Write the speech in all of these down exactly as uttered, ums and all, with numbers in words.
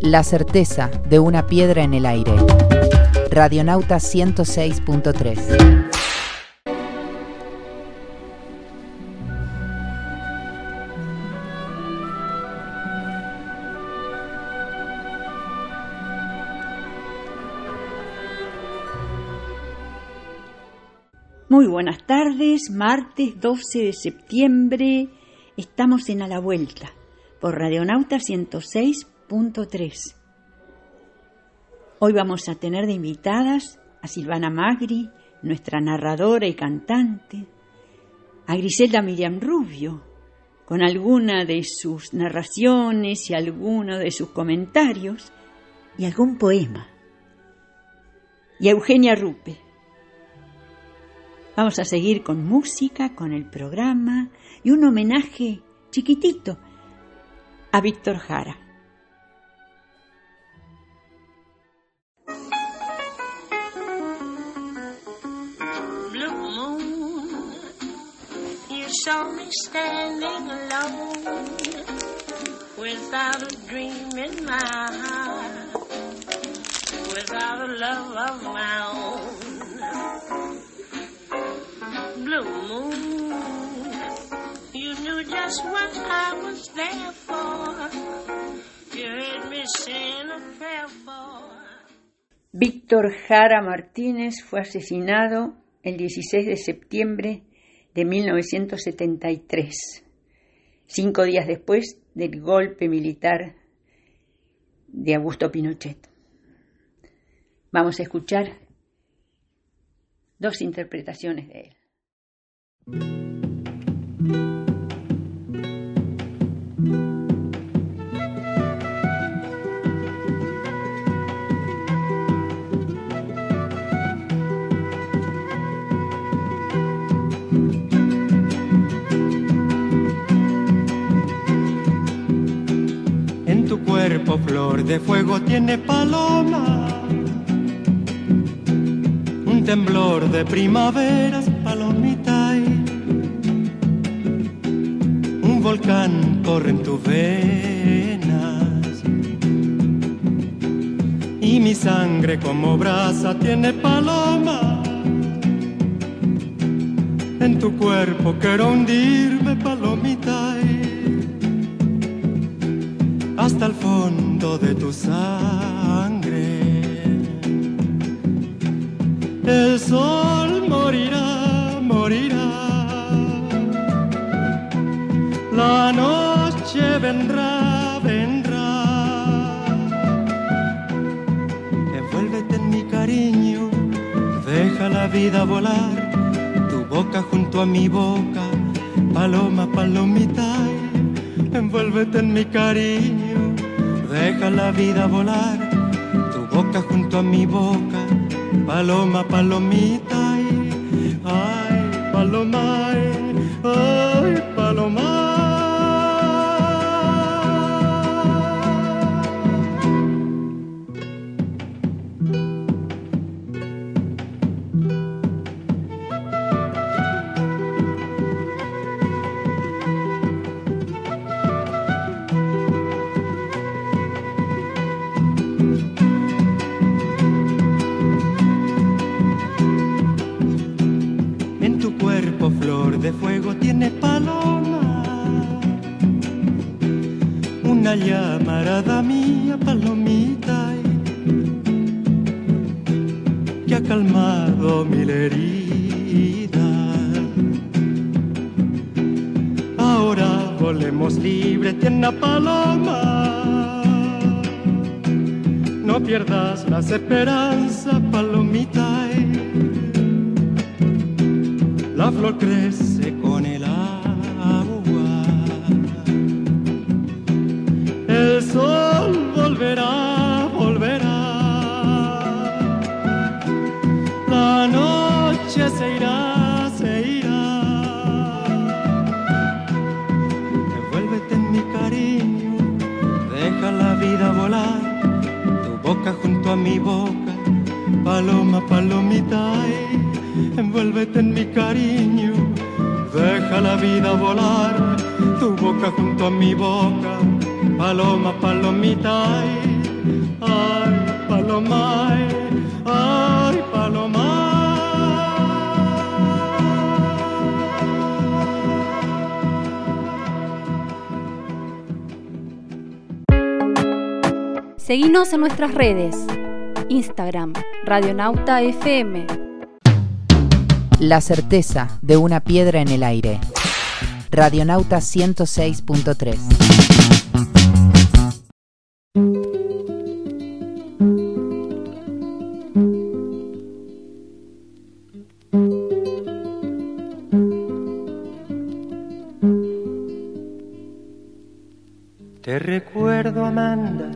La certeza de una piedra en el aire. Radionauta ciento seis punto tres. Muy buenas tardes, martes doce de septiembre, estamos en A la Vuelta, por Radionauta ciento seis punto tres. Hoy vamos a tener de invitadas a Silvana Magri, nuestra narradora y cantante, a Griselda Miriam Rubio, con alguna de sus narraciones y alguno de sus comentarios, y algún poema, y a Eugenia Rupe. Vamos a seguir con música, con el programa y un homenaje chiquitito a Víctor Jara. Blue moon, you saw me standing alone, without a dream in my heart, without a love of my own. Blue moon, you knew just what I was there for. You heard me saying a prayer for. Víctor Jara Martínez fue asesinado el dieciséis de septiembre de mil novecientos setenta y tres, cinco días después del golpe militar de Augusto Pinochet. Vamos a escuchar dos interpretaciones de él. En tu cuerpo flor de fuego tiene paloma, un temblor de primaveras, palomita. Un volcán corre en tus venas y mi sangre como brasa tiene paloma. En tu cuerpo quiero hundirme, palomita, hasta el fondo de tu sangre. El sol morirá, morirá. La noche vendrá, vendrá. Envuélvete en mi cariño, deja la vida volar. Tu boca junto a mi boca, paloma, palomita. Envuélvete en mi cariño, deja la vida volar. Tu boca junto a mi boca, paloma, palomita. Ay, paloma, ay, paloma. De fuego tiene paloma, una llamarada mía, palomita, que ha calmado mil heridas. Ahora volemos libre, tiene paloma, no pierdas las esperanzas, palomita. La flor crece con el agua, el sol volverá, volverá. La noche se irá, se irá. Envuélvete en mi cariño, deja la vida volar. Tu boca junto a mi boca, paloma, palomita. Envuélvete en mi cariño, deja la vida volar. Tu boca junto a mi boca, paloma, palomita. ay, palomay, ay, palomay. Seguinos en nuestras redes. Instagram, Radionauta F M. La certeza de una piedra en el aire. Radionauta ciento seis punto tres. Te recuerdo, Amanda,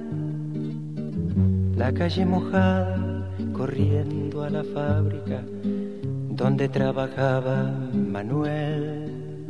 la calle mojada, corriendo a la fábrica donde trabajaba Manuel.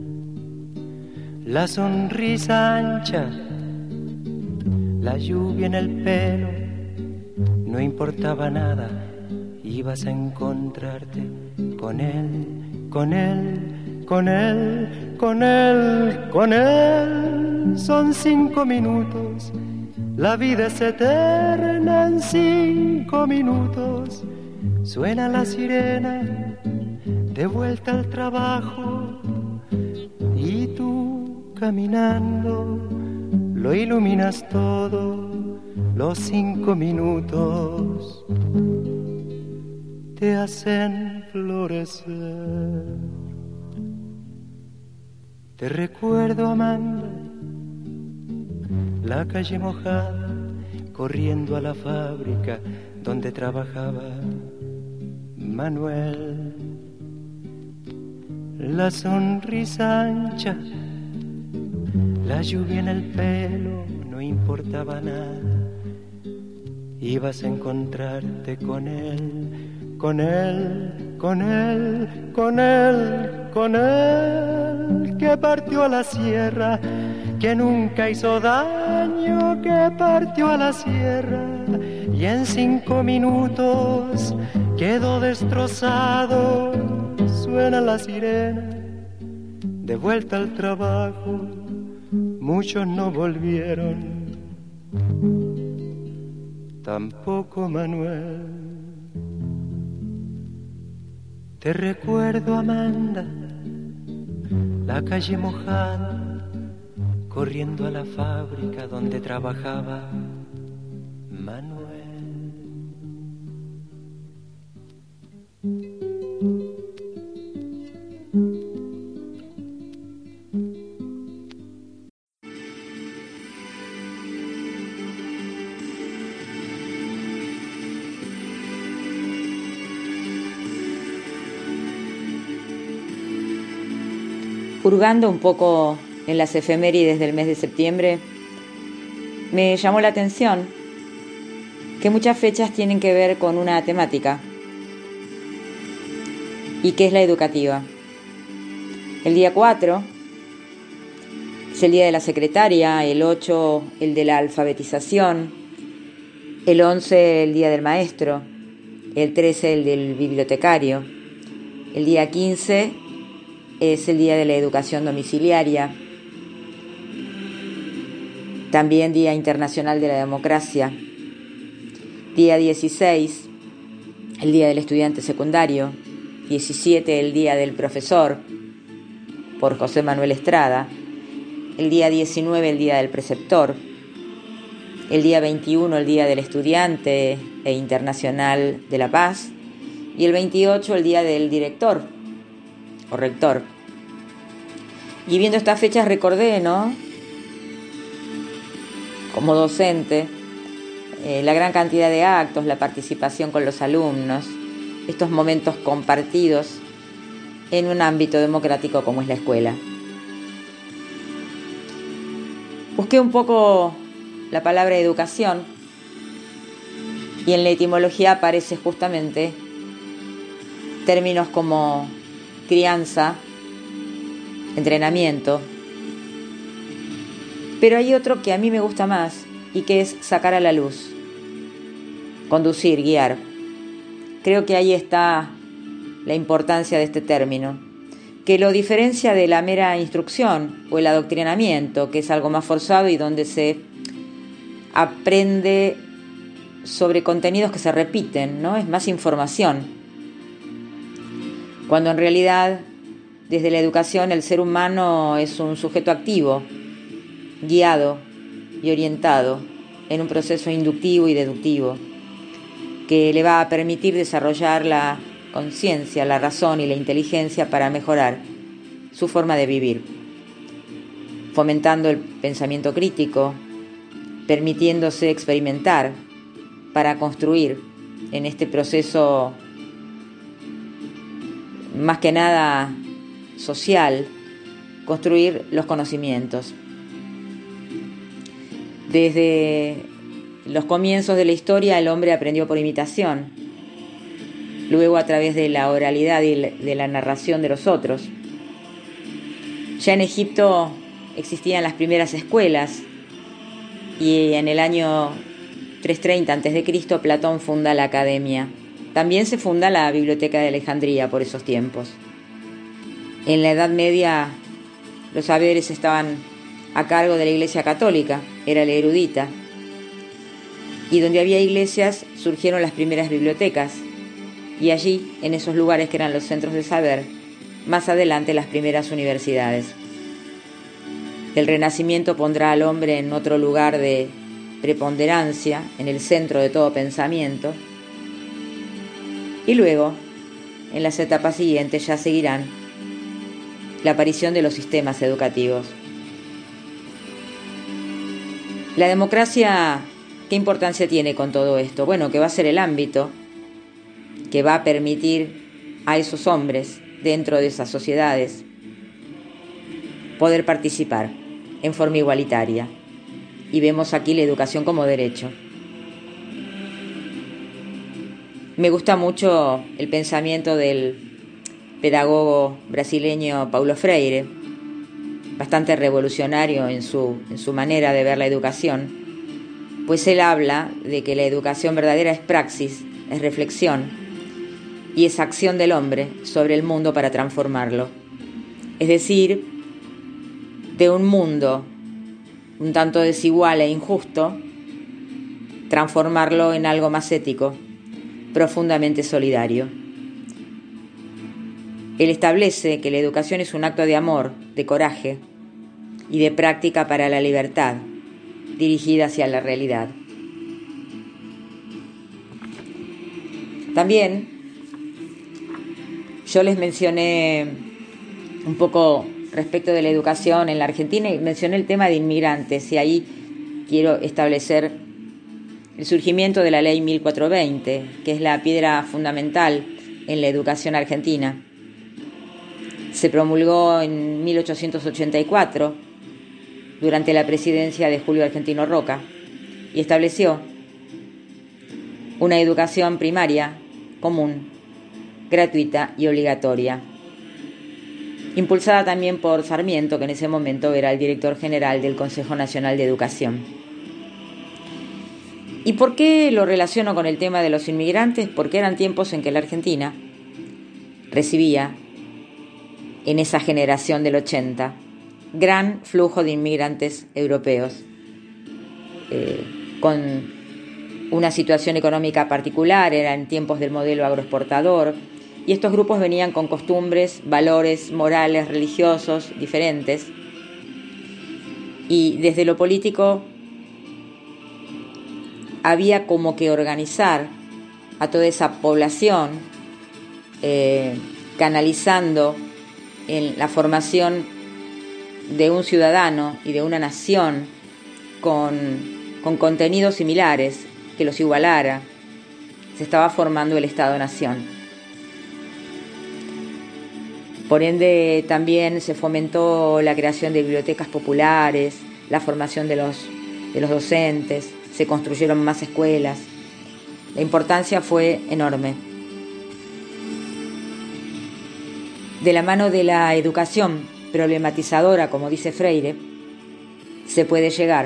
La sonrisa ancha, la lluvia en el pelo, no importaba nada, ibas a encontrarte con él, con él, con él, con él, con él. Son cinco minutos, la vida es eterna en cinco minutos. Suena la sirena, de vuelta al trabajo, y tú caminando lo iluminas todo. Los cinco minutos te hacen florecer. Te recuerdo, Amanda, la calle mojada, corriendo a la fábrica donde trabajaba Manuel. La sonrisa ancha, la lluvia en el pelo, no importaba nada, ibas a encontrarte con él, con él, con él, con él, con él, que partió a la sierra, que nunca hizo daño, que partió a la sierra y en cinco minutos quedó destrozado. Suena la sirena, de vuelta al trabajo, muchos no volvieron, tampoco Manuel. Te recuerdo, Amanda, la calle mojada, corriendo a la fábrica donde trabajaba Manuel. Hurgando un poco en las efemérides del mes de septiembre, me llamó la atención que muchas fechas tienen que ver con una temática, y que es la educativa. El día cuatro es el día de la secretaria, el ocho el de la alfabetización, el once el día del maestro, el trece el del bibliotecario, el día quince es el día de la educación domiciliaria, también Día Internacional de la Democracia, día dieciséis el día del estudiante secundario, diecisiete el día del profesor, por José Manuel Estrada, el día diecinueve el día del preceptor, el día veintiuno el día del estudiante e internacional de la paz, y el veintiocho el día del director o rector. Y viendo estas fechas recordé, ¿no?, como docente, eh, la gran cantidad de actos, la participación con los alumnos, estos momentos compartidos en un ámbito democrático como es la escuela. Busqué un poco la palabra educación y en la etimología aparece justamente términos como crianza, entrenamiento, pero hay otro que a mí me gusta más y que es sacar a la luz, conducir, guiar. Creo que ahí está la importancia de este término, que lo diferencia de la mera instrucción o el adoctrinamiento, que es algo más forzado y donde se aprende sobre contenidos que se repiten, ¿no? Es más información. Cuando en realidad, desde la educación, el ser humano es un sujeto activo, guiado y orientado en un proceso inductivo y deductivo que le va a permitir desarrollar la conciencia, la razón y la inteligencia para mejorar su forma de vivir, fomentando el pensamiento crítico, permitiéndose experimentar para construir en este proceso más que nada social, construir los conocimientos. Desde los comienzos de la historia el hombre aprendió por imitación, luego a través de la oralidad y de la narración de los otros. Ya en Egipto existían las primeras escuelas y en el año trescientos treinta antes de Cristo Platón funda la Academia. También se funda la Biblioteca de Alejandría por esos tiempos. En la Edad Media los saberes estaban a cargo de la Iglesia Católica, era la erudita, y donde había iglesias surgieron las primeras bibliotecas, y allí, en esos lugares que eran los centros de saber, más adelante las primeras universidades. El Renacimiento pondrá al hombre en otro lugar de preponderancia, en el centro de todo pensamiento, y luego, en las etapas siguientes, ya seguirán la aparición de los sistemas educativos. La democracia, ¿qué importancia tiene con todo esto? Bueno, que va a ser el ámbito que va a permitir a esos hombres dentro de esas sociedades poder participar en forma igualitaria. Y vemos aquí la educación como derecho. Me gusta mucho el pensamiento del pedagogo brasileño Paulo Freire, bastante revolucionario en su, en su manera de ver la educación, pues él habla de que la educación verdadera es praxis, es reflexión y es acción del hombre sobre el mundo para transformarlo. Es decir, de un mundo un tanto desigual e injusto, transformarlo en algo más ético, profundamente solidario. Él establece que la educación es un acto de amor, de coraje y de práctica para la libertad, dirigida hacia la realidad. También yo les mencioné un poco respecto de la educación en la Argentina y mencioné el tema de inmigrantes, y ahí quiero establecer el surgimiento de la ley mil cuatrocientos veinte, que es la piedra fundamental en la educación argentina. Se promulgó en mil ochocientos ochenta y cuatro durante la presidencia de Julio Argentino Roca y estableció una educación primaria común, gratuita y obligatoria, impulsada también por Sarmiento, que en ese momento era el director general del Consejo Nacional de Educación. ¿Y por qué lo relaciono con el tema de los inmigrantes? Porque eran tiempos en que la Argentina recibía, en esa generación del ochenta, gran flujo de inmigrantes europeos, eh, con una situación económica particular, era en tiempos del modelo agroexportador, y estos grupos venían con costumbres, valores morales, religiosos diferentes. Y desde lo político había como que organizar a toda esa población, eh, canalizando en la formación de un ciudadano y de una nación con, con contenidos similares, que los igualara. Se estaba formando el Estado-Nación. Por ende, también se fomentó la creación de bibliotecas populares, la formación de los, de los docentes, se construyeron más escuelas. La importancia fue enorme. De la mano de la educación problematizadora, como dice Freire, se puede llegar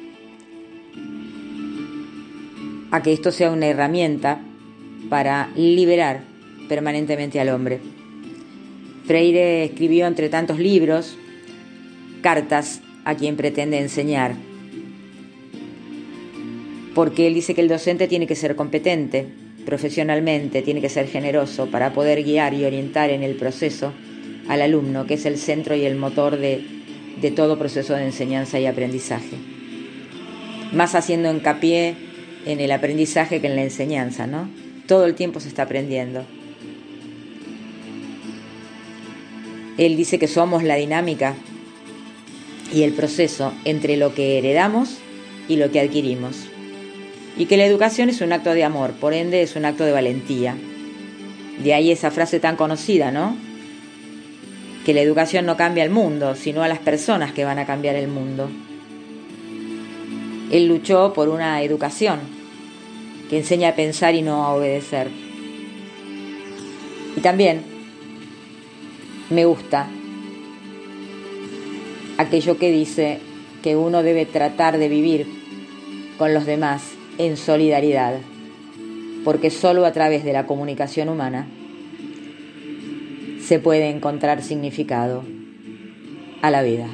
a que esto sea una herramienta para liberar permanentemente al hombre. Freire escribió, entre tantos libros, cartas a quien pretende enseñar. porque él dice que el docente tiene que ser competente profesionalmente, tiene que ser generoso para poder guiar y orientar en el proceso al alumno, que es el centro y el motor de, de todo proceso de enseñanza y aprendizaje. Más haciendo hincapié en el aprendizaje que en la enseñanza, ¿no? Todo el tiempo se está aprendiendo. Él dice que somos la dinámica y el proceso entre lo que heredamos y lo que adquirimos. Y que la educación es un acto de amor, por ende es un acto de valentía. De ahí esa frase tan conocida, ¿no? Que la educación no cambia el mundo, sino a las personas que van a cambiar el mundo. Él luchó por una educación que enseña a pensar y no a obedecer. Y también me gusta aquello que dice que uno debe tratar de vivir con los demás en solidaridad, porque solo a través de la comunicación humana se puede encontrar significado a la vida.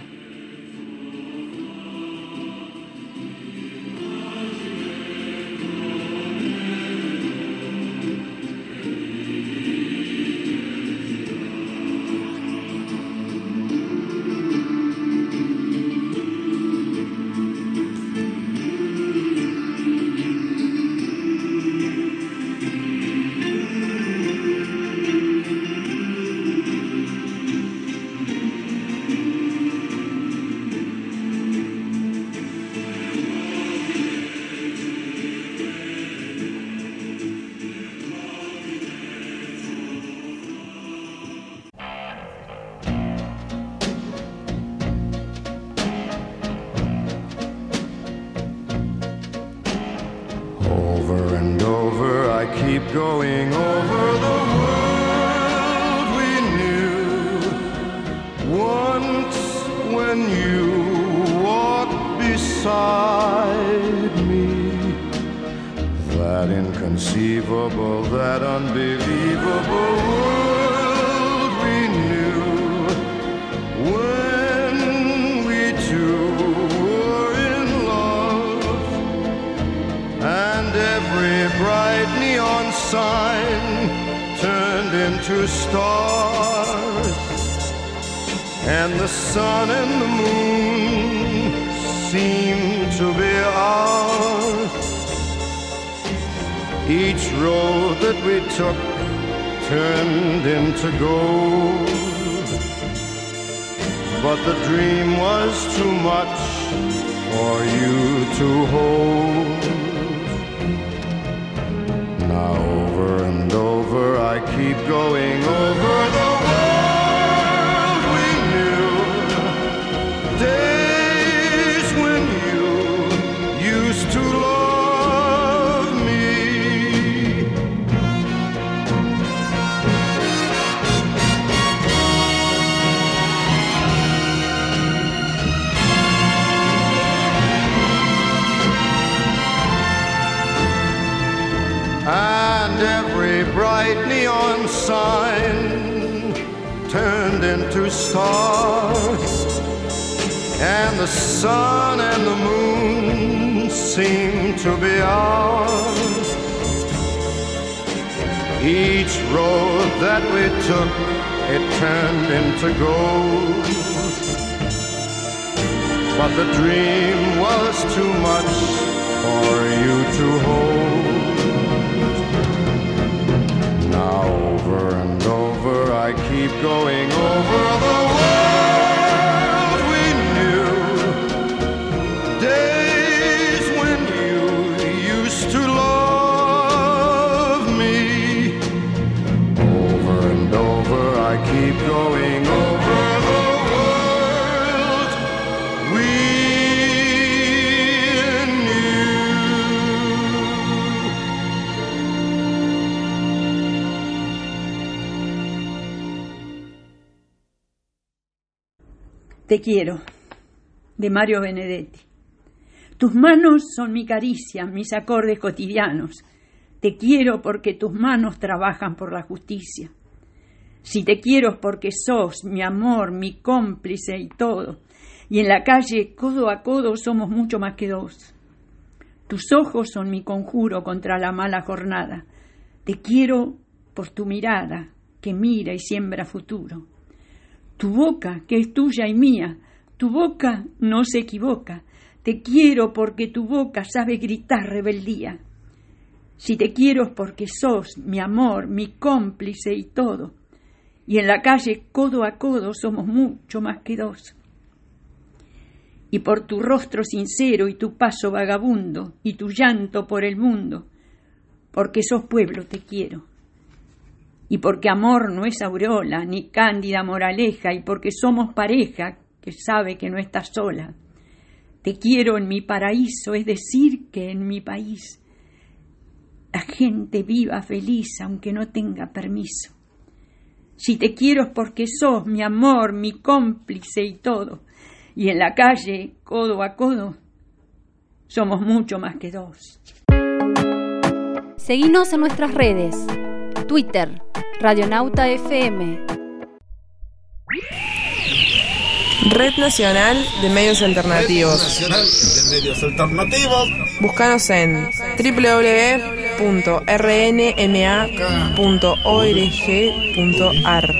Going over the world we knew once when you walked beside me. That inconceivable, that unbelievable world we knew when we two were in love. And every bright neon sign turned into stars, and the sun and the moon seemed to be ours. Each road that we took turned into gold, but the dream was too much for you to hold. Now over and over I keep going over the world we knew, days when you used to love me. And every bright neon sign turned into stars, and the sun and the moon seemed to be ours. Each road that we took, it turned into gold, but the dream was too much for you to hold. Now over and over I keep going over the world we knew, days when you used to love me. Over and over I keep going over the world we knew. Te quiero, de Mario Benedetti. Tus manos son mi caricia, mis acordes cotidianos. Te quiero porque tus manos trabajan por la justicia. Si te quiero es porque sos mi amor, mi cómplice y todo. Y en la calle, codo a codo, somos mucho más que dos. Tus ojos son mi conjuro contra la mala jornada. Te quiero por tu mirada, que mira y siembra futuro. Tu boca, que es tuya y mía, tu boca no se equivoca. Te quiero porque tu boca sabe gritar rebeldía. Si te quiero es porque sos mi amor, mi cómplice y todo. Y en la calle, codo a codo, somos mucho más que dos. Y por tu rostro sincero y tu paso vagabundo y tu llanto por el mundo, porque sos pueblo te quiero. Y porque amor no es aureola ni cándida moraleja, y porque somos pareja que sabe que no estás sola. Te quiero en mi paraíso, es decir, que en mi país la gente viva feliz aunque no tenga permiso. Si te quiero es porque sos mi amor, mi cómplice y todo. Y en la calle, codo a codo, somos mucho más que dos. Seguinos en nuestras redes. Twitter, Radionauta F M. Red Nacional de Medios Alternativos. Red Nacional de Medios Alternativos. Búscanos en doble u doble u doble u punto r n m a punto org punto a r.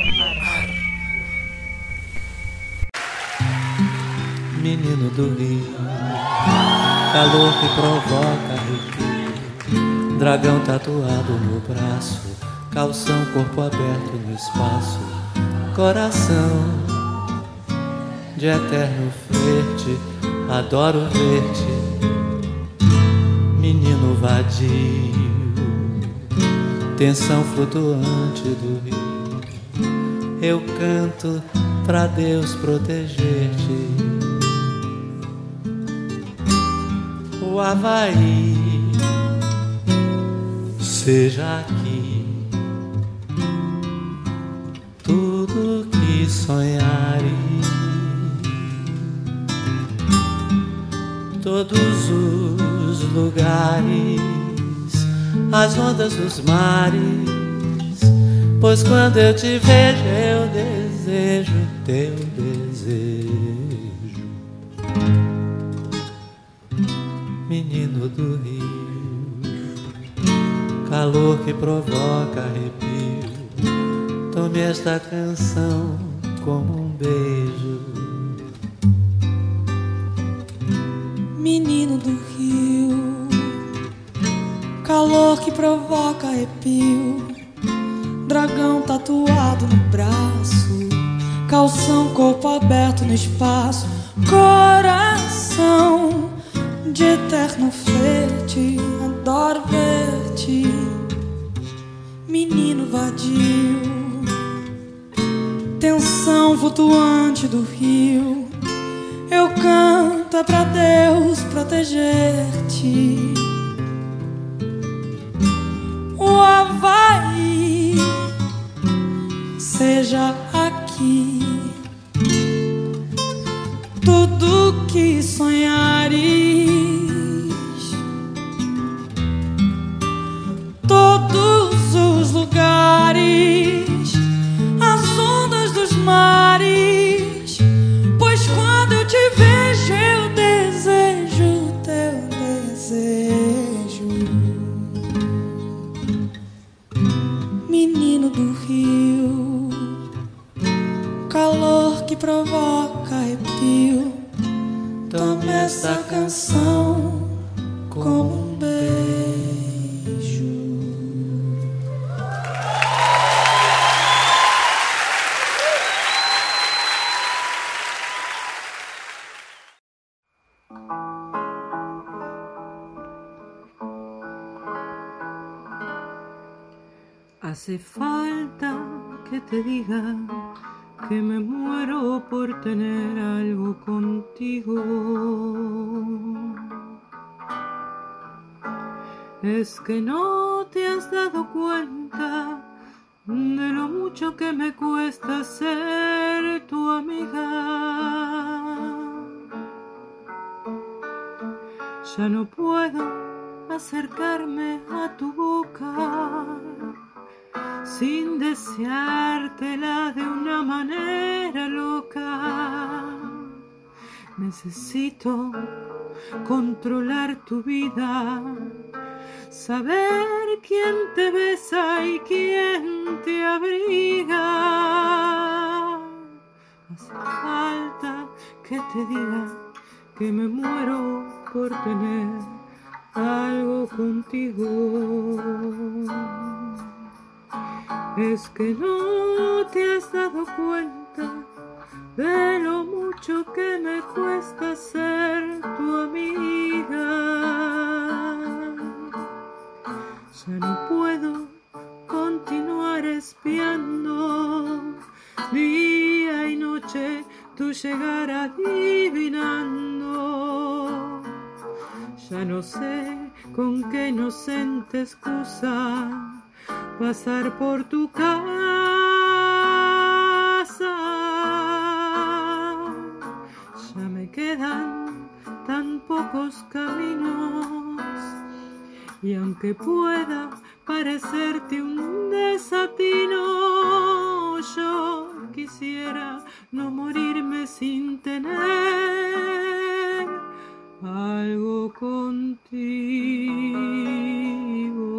Menino do Rio, calor que provoca arrepio, dragão tatuado no braço, calção, corpo aberto no espaço, coração de eterno flerte, adoro ver-te, menino vadio, tensão flutuante do rio, eu canto pra Deus proteger-te. O Havaí seja aqui tudo que sonhares, todos os lugares, as ondas dos mares, pois quando eu te vejo eu desejo teu desejo. Menino do Rio, calor que provoca arrepio, tome esta canção como um beijo. Menino do Rio, calor que provoca arrepio, dragão tatuado no braço, calção, corpo aberto no espaço, coração de eterno flerte, adoro ver-te, menino vadio, tensão flutuante do rio, eu canto pra Deus proteger-te. O Havaí seja aqui tudo que sonhares, todos os lugares, as ondas dos mares, pois quando eu te vejo eu desejo teu desejo. Menino do Rio, calor que provoca arrepio, tome essa canção como um beijo. Hace falta que te diga que me muero por tener algo contigo. Es que no te has dado cuenta de lo mucho que me cuesta ser tu amiga. Ya no puedo acercarme a tu boca sin deseártela de una manera loca. Necesito controlar tu vida, saber quién te besa y quién te abriga. Hace falta que te diga que me muero por tener algo contigo. Es que no te has dado cuenta de lo mucho que me cuesta ser tu amiga. Ya no puedo continuar espiando día y noche tu llegar adivinando. Ya no sé con qué inocente excusa pasar por tu casa. Ya me quedan tan pocos caminos y aunque pueda parecerte un desatino, yo quisiera no morirme sin tener algo contigo.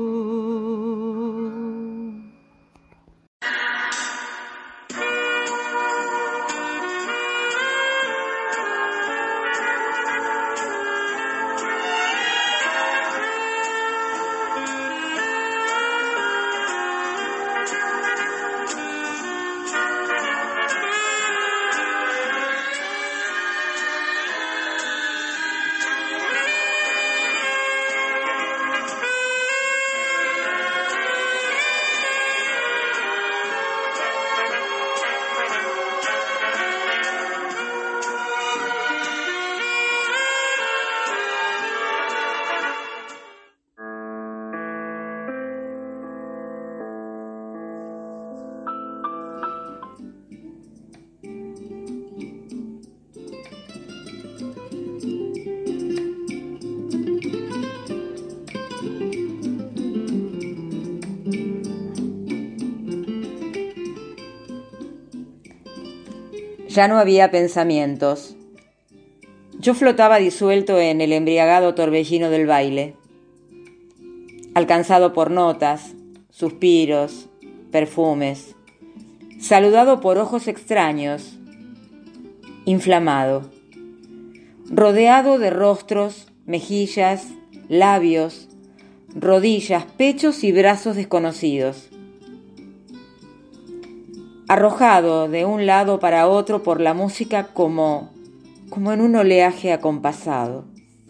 Ya no había pensamientos. Yo flotaba disuelto en el embriagado torbellino del baile, alcanzado por notas, suspiros, perfumes, saludado por ojos extraños, inflamado, rodeado de rostros, mejillas, labios, rodillas, pechos y brazos desconocidos, arrojado de un lado para otro por la música como, como en un oleaje acompasado.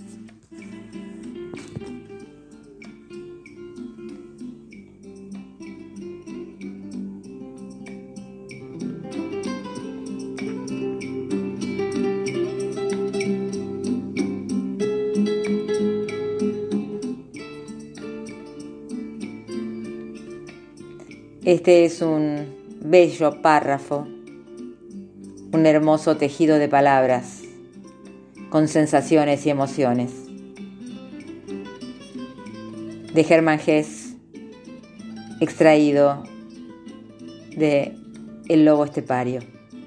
Este es un bello párrafo, un hermoso tejido de palabras, con sensaciones y emociones, de Hermann Hesse, extraído de El lobo estepario.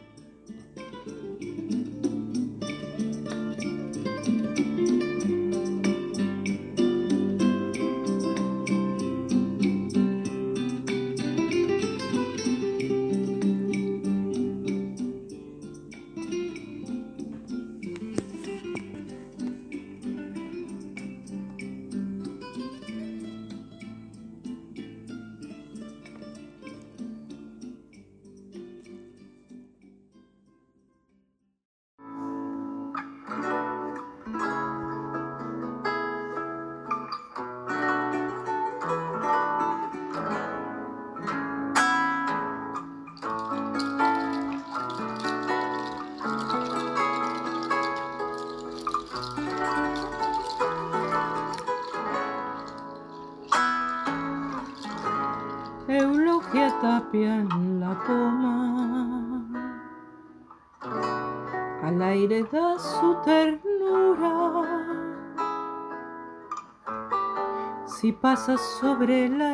Eulogia Tapia en la poma, al aire da su ternura. Si pasa sobre la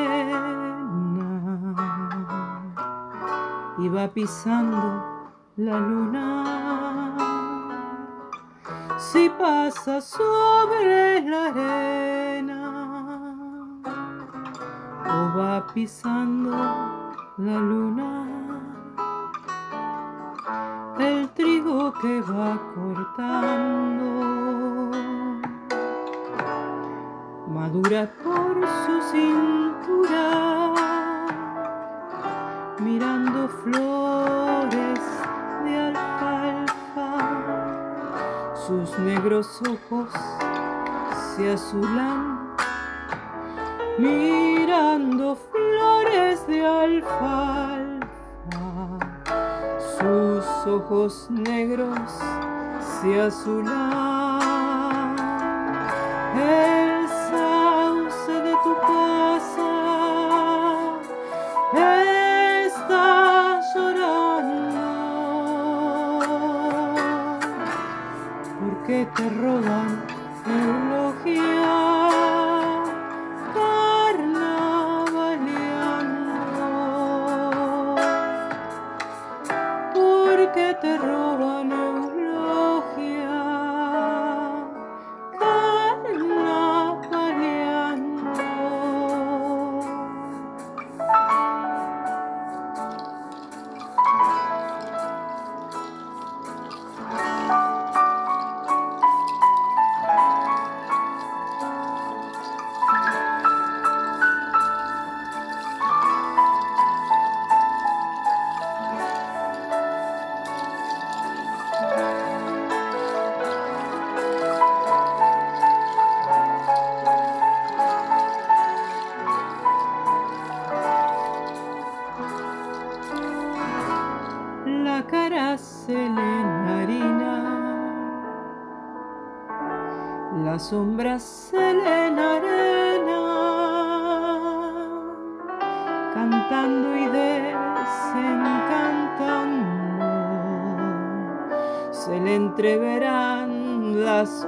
arena y va pisando la luna, si pasa sobre la arena o va pisando la luna, el trigo que va cortando madura por su cintura, mirando flores de alfalfa, sus negros ojos se azulan, mirando flores de alfalfa, sus ojos negros se azulan. El sauce de tu casa está llorando porque te roban eulogia carnavaleando, porque te roban eulogia carnavaleando. La cara se le enharina, la sombra se le enarena, cantando y desencantando, se le entreverán las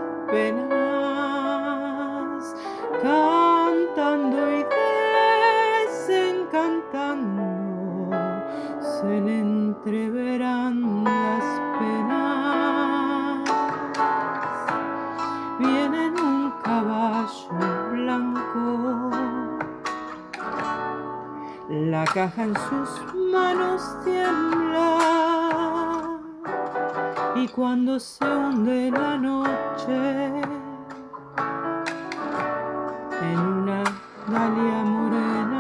penas, cantando y desencantando, se le entreverán las penas. Viene en un caballo blanco, la caja en sus manos tiembla, y cuando se hunde la noche en una dalia morena,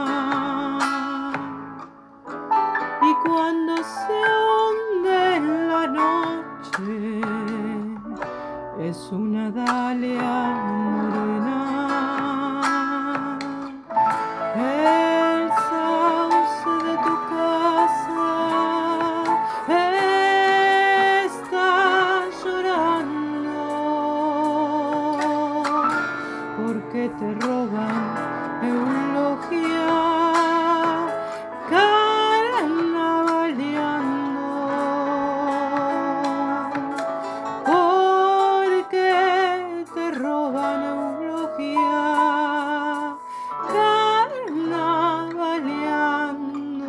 y cuando se hunde en la noche es una dalia morena. El sauce de tu casa está llorando porque te roban eulogia carnavaleando, porque te roban eulogia carnavaleando.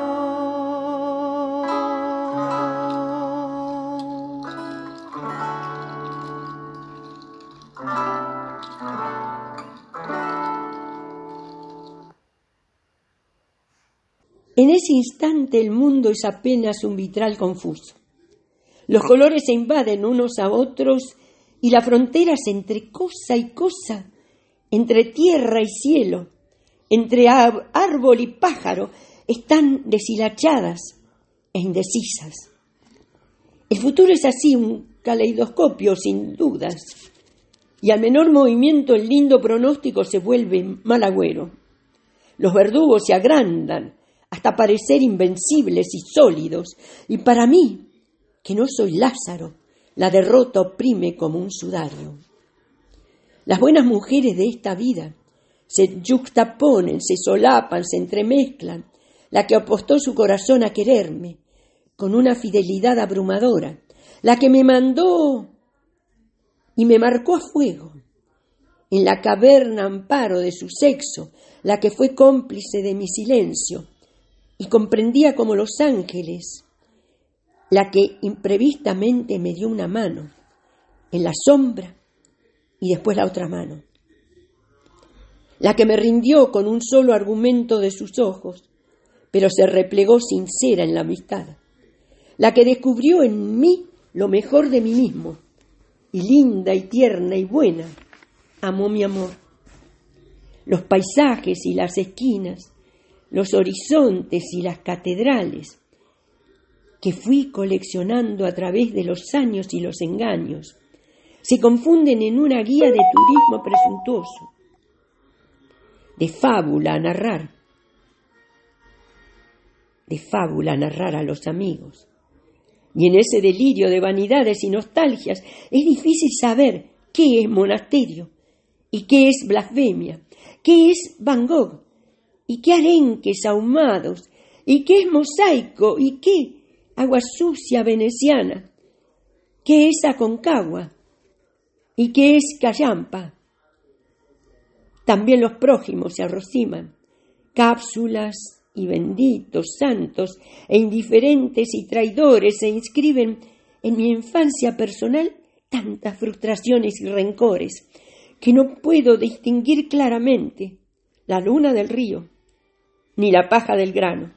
En ese instante el mundo es apenas un vitral confuso. Los colores se invaden unos a otros y las fronteras entre cosa y cosa, entre tierra y cielo, entre árbol y pájaro, están deshilachadas e indecisas. El futuro es así, un caleidoscopio sin dudas, y al menor movimiento el lindo pronóstico se vuelve mal agüero. Los verdugos se agrandan hasta parecer invencibles y sólidos, y para mí, que no soy Lázaro, la derrota oprime como un sudario. Las buenas mujeres de esta vida se yuxtaponen, se solapan, se entremezclan, la que apostó su corazón a quererme con una fidelidad abrumadora, la que me mandó y me marcó a fuego, en la caverna amparo de su sexo, la que fue cómplice de mi silencio y comprendía como los ángeles, la que imprevistamente me dio una mano en la sombra y después la otra mano. La que me rindió con un solo argumento de sus ojos, pero se replegó sincera en la amistad. La que descubrió en mí lo mejor de mí mismo, y linda y tierna y buena, amó mi amor. Los paisajes y las esquinas, los horizontes y las catedrales, que fui coleccionando a través de los años y los engaños, se confunden en una guía de turismo presuntuoso, de fábula a narrar, de fábula a narrar a los amigos. Y en ese delirio de vanidades y nostalgias es difícil saber qué es monasterio y qué es blasfemia, qué es Van Gogh y qué arenques ahumados y qué es mosaico y qué agua sucia veneciana, qué es Aconcagua y qué es Callampa. También los prójimos se arrociman, cápsulas y benditos, santos e indiferentes y traidores se inscriben en mi infancia personal tantas frustraciones y rencores que no puedo distinguir claramente la luna del río ni la paja del grano.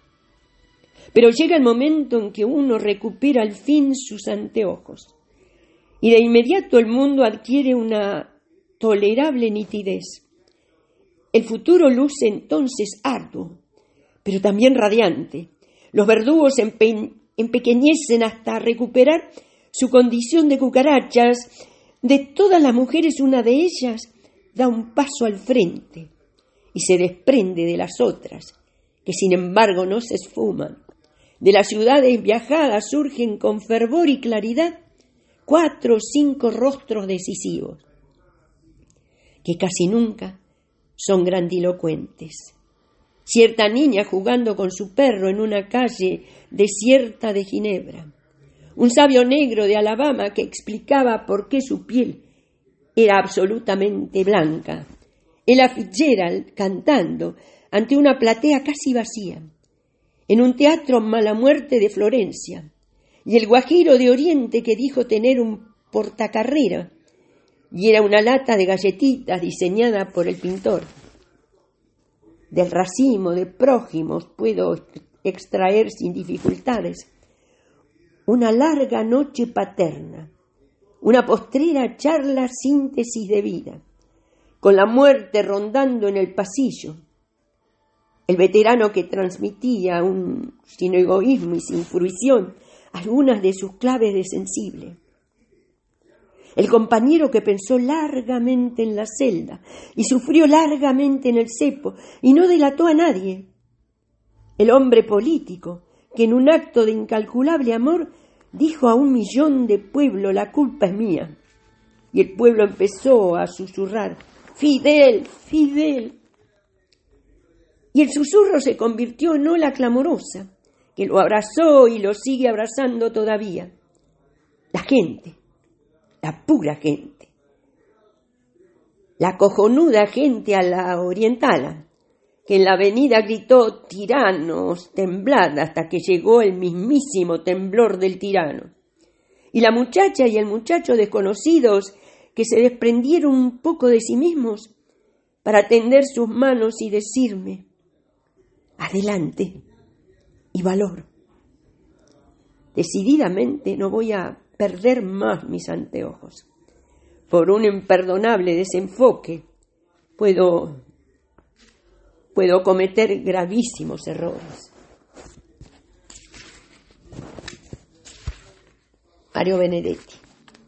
Pero llega el momento en que uno recupera al fin sus anteojos y de inmediato el mundo adquiere una tolerable nitidez. El futuro luce entonces arduo, pero también radiante. Los verdugos empe- empequeñecen hasta recuperar su condición de cucarachas. De todas las mujeres, una de ellas da un paso al frente y se desprende de las otras, que sin embargo no se esfuman. De las ciudades viajadas surgen con fervor y claridad cuatro o cinco rostros decisivos, que casi nunca son grandilocuentes. Cierta niña jugando con su perro en una calle desierta de Ginebra. Un sabio negro de Alabama que explicaba por qué su piel era absolutamente blanca. Ella Fitzgerald cantando ante una platea casi vacía. En un teatro Mala Muerte de Florencia. Y el guajiro de Oriente que dijo tener un portacarrera. Y era una lata de galletitas diseñada por el pintor. Del racimo de prójimos puedo extraer sin dificultades una larga noche paterna, una postrera charla síntesis de vida, con la muerte rondando en el pasillo, el veterano que transmitía un, sin egoísmo y sin fruición algunas de sus claves de sensible, el compañero que pensó largamente en la celda y sufrió largamente en el cepo y no delató a nadie. El hombre político que en un acto de incalculable amor dijo a un millón de pueblo: la culpa es mía. Y el pueblo empezó a susurrar: Fidel, Fidel. Y el susurro se convirtió en ola clamorosa, que lo abrazó y lo sigue abrazando todavía. La gente. La pura gente, la cojonuda gente a la orientala, que en la avenida gritó: tiranos, temblad, hasta que llegó el mismísimo temblor del tirano. Y la muchacha y el muchacho desconocidos que se desprendieron un poco de sí mismos para tender sus manos y decirme: adelante y valor. Decididamente no voy a perder más mis anteojos. Por un imperdonable desenfoque puedo, puedo cometer gravísimos errores. Mario Benedetti.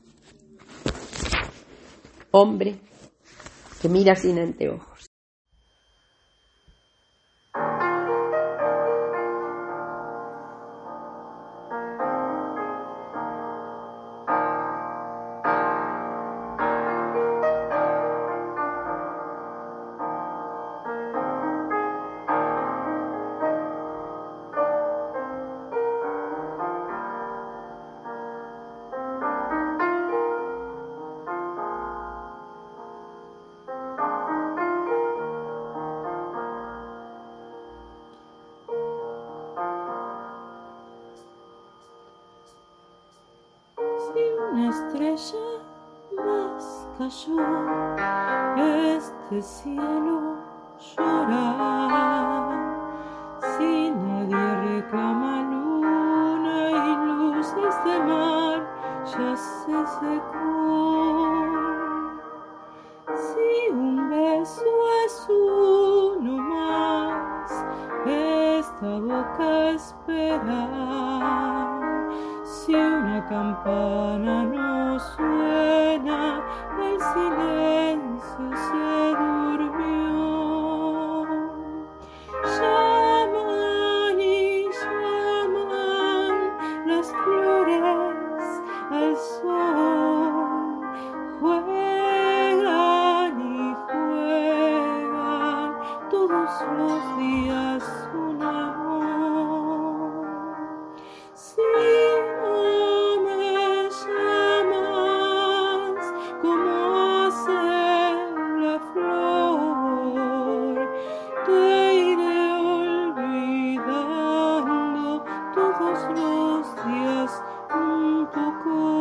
Hombre que mira sin anteojos. Una estrella estalló este cielo llorar. Si nadie reclama luna y luces de mar, ya se secó. Si un beso es uno más, esta boca espera. Si una campana no suena, el silencio se durmió. Llaman y llaman las flores al sol, juegan y juegan todos los días un amor. Si no me llamas como hace la flor, te iré olvidando todos los días un poco.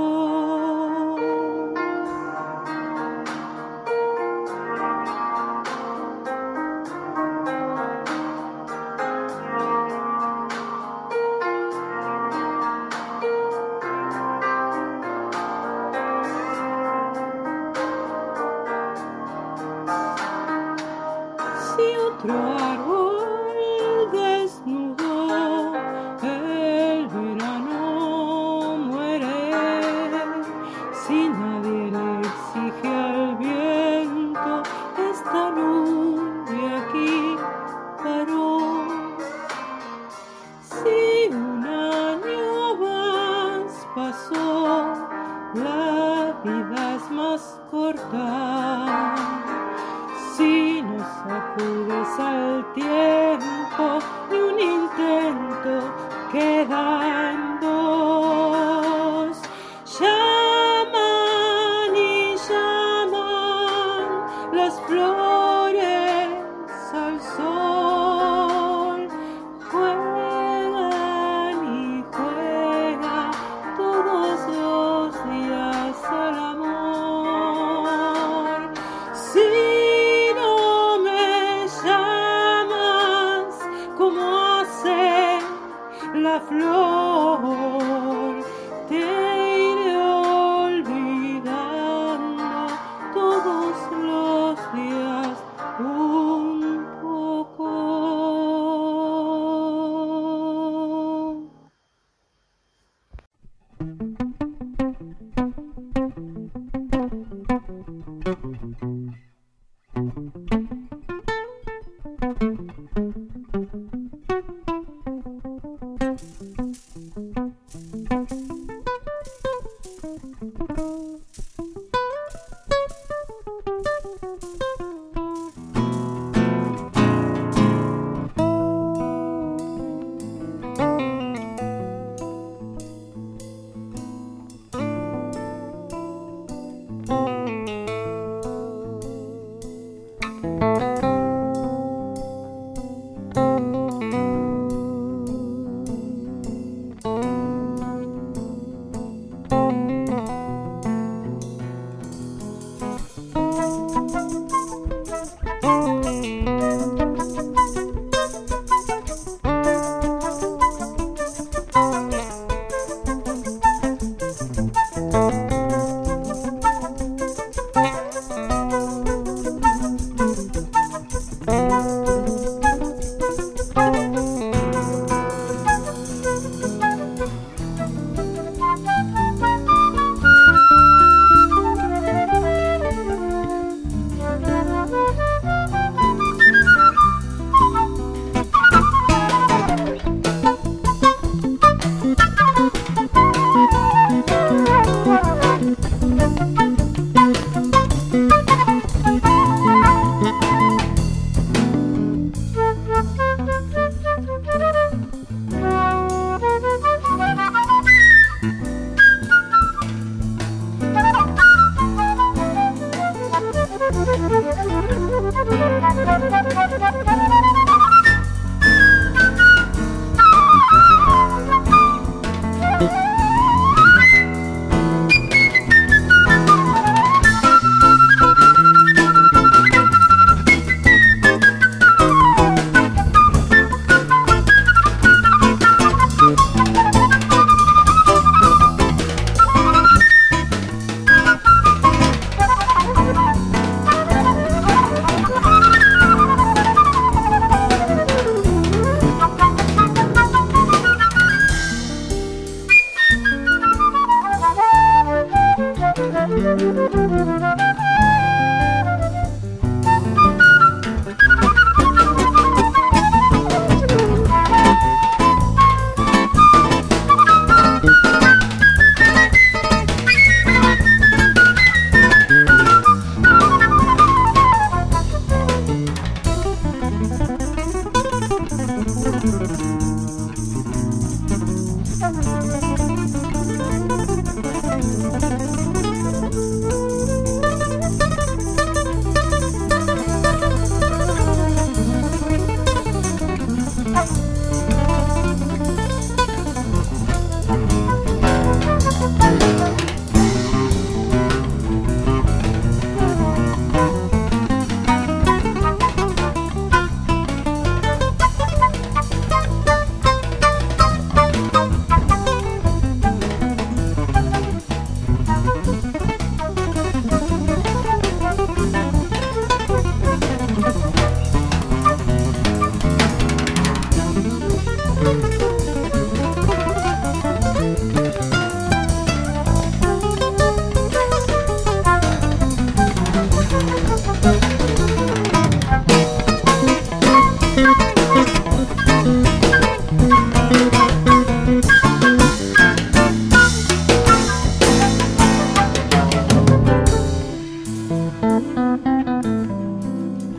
Si otro árbol desnudo el verano muere, si nadie le exige al viento, esta nube aquí paró. Si un año más pasó, la vida es más corta. Si nos sacudes al tiempo y un intento queda en dos. Llaman y llaman las flores al sol, juegan y juegan todos los días al amor. Si la flor, te iré olvidando todos los días un poco.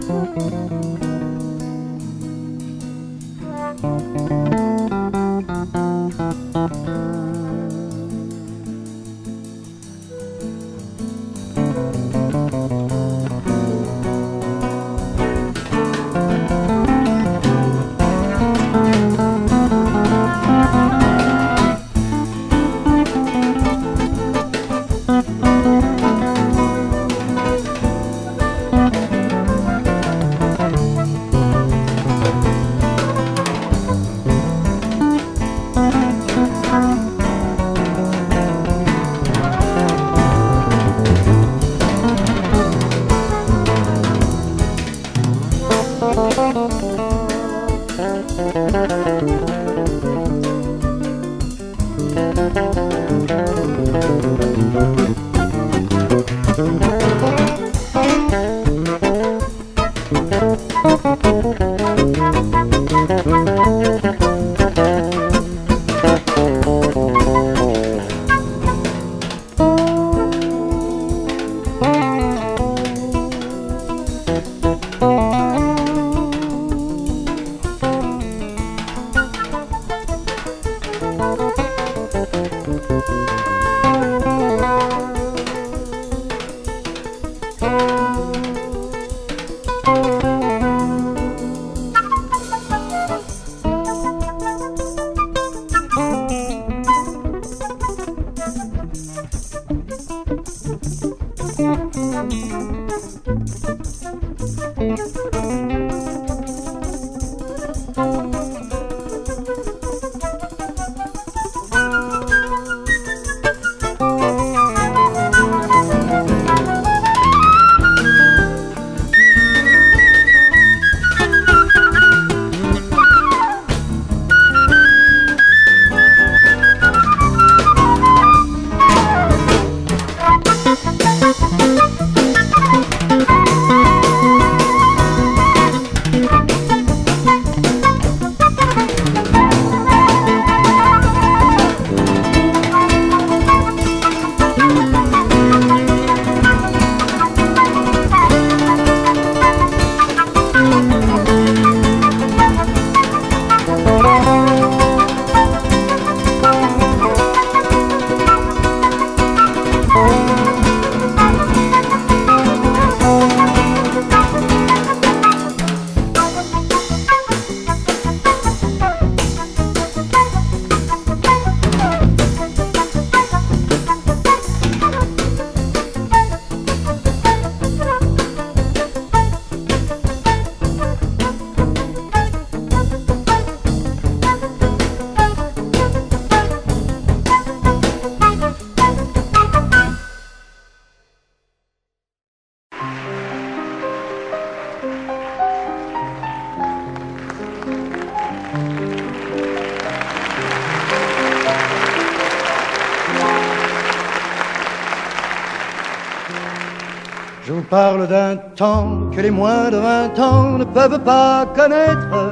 Je vous parle d'un temps que les moins de vingt ans ne peuvent pas connaître.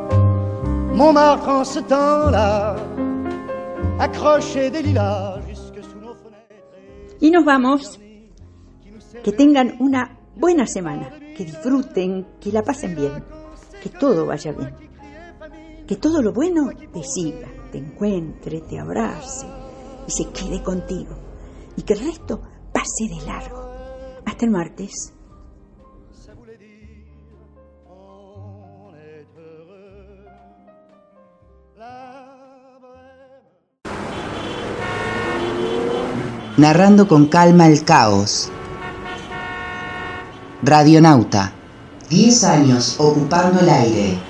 Montmartre en ce temps-là, accroché des lilas jusque sous nos fenêtres. Y nos vamos. Que tengan una buena semana, que disfruten, que la pasen bien, que todo vaya bien, que todo lo bueno te siga, te encuentre, te abrace y se quede contigo, y que el resto pase de largo. Hasta el martes. Narrando con calma el caos. Radionauta. Diez años ocupando el aire.